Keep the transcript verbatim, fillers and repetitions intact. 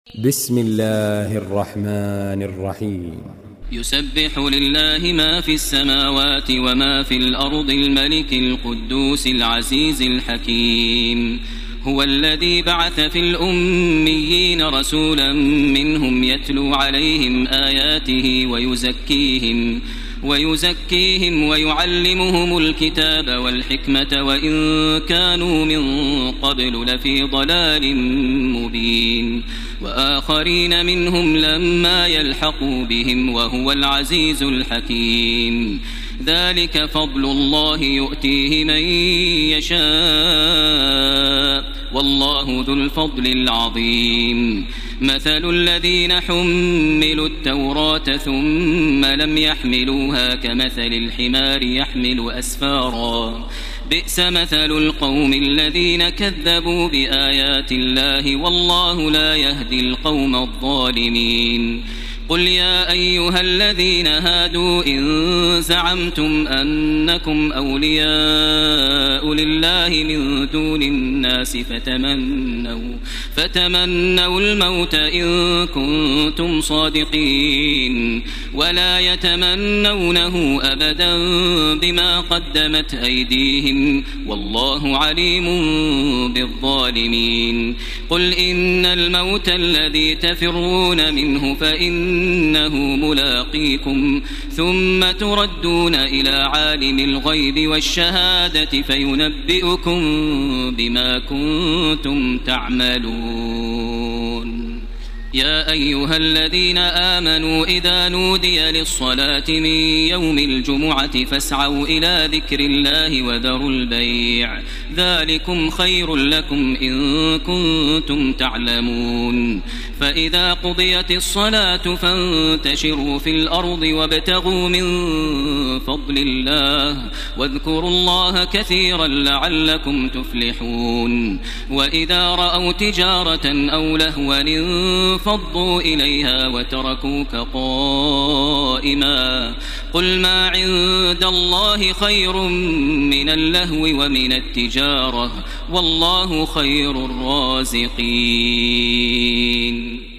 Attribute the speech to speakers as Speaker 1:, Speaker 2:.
Speaker 1: بسم الله الرحمن الرحيم.
Speaker 2: يسبح لله ما في السماوات وما في الأرض الملك القدوس العزيز الحكيم. هو الذي بعث في الأميين رسولا منهم يتلو عليهم آياته ويزكيهم ويزكيهم ويعلمهم الكتاب والحكمة وإن كانوا من قبل لفي ضلال مبين، وآخرين منهم لما يلحقوا بهم وهو العزيز الحكيم. ذلك فضل الله يؤتيه من يشاء والله ذو الفضل العظيم. مثل الذين حملوا التوراة ثم لم يحملوها كمثل الحمار يحمل أسفارا، بئس مثل القوم الذين كذبوا بآيات الله والله لا يهدي القوم الظالمين. قل يا أيها الذين هادوا إن زعمتم أنكم أولياء لله من دون الناس فتمنوا, فتمنوا الموت إن كنتم صادقين ولا يتمنونه أبدا بما قدمت أيديهم والله عليم بالظالمين. قل إن الموت الذي تفرون منه فإن إنه ملاقيكم ثم تردون إلى عالم الغيب والشهادة فينبئكم بما كنتم تعملون. يا أيها الذين آمنوا إذا نودي للصلاة من يوم الجمعة فاسعوا إلى ذكر الله وذروا البيع ذلكم خير لكم إن كنتم تعلمون. فإذا قضيت الصلاة فانتشروا في الأرض وابتغوا من فضل الله واذكروا الله كثيرا لعلكم تفلحون. وإذا رأوا تجارة أو لهوا انفضوا إليها وتركوك قائما قل ما عند الله خير من اللهو ومن التجارة والله خير الرازقين.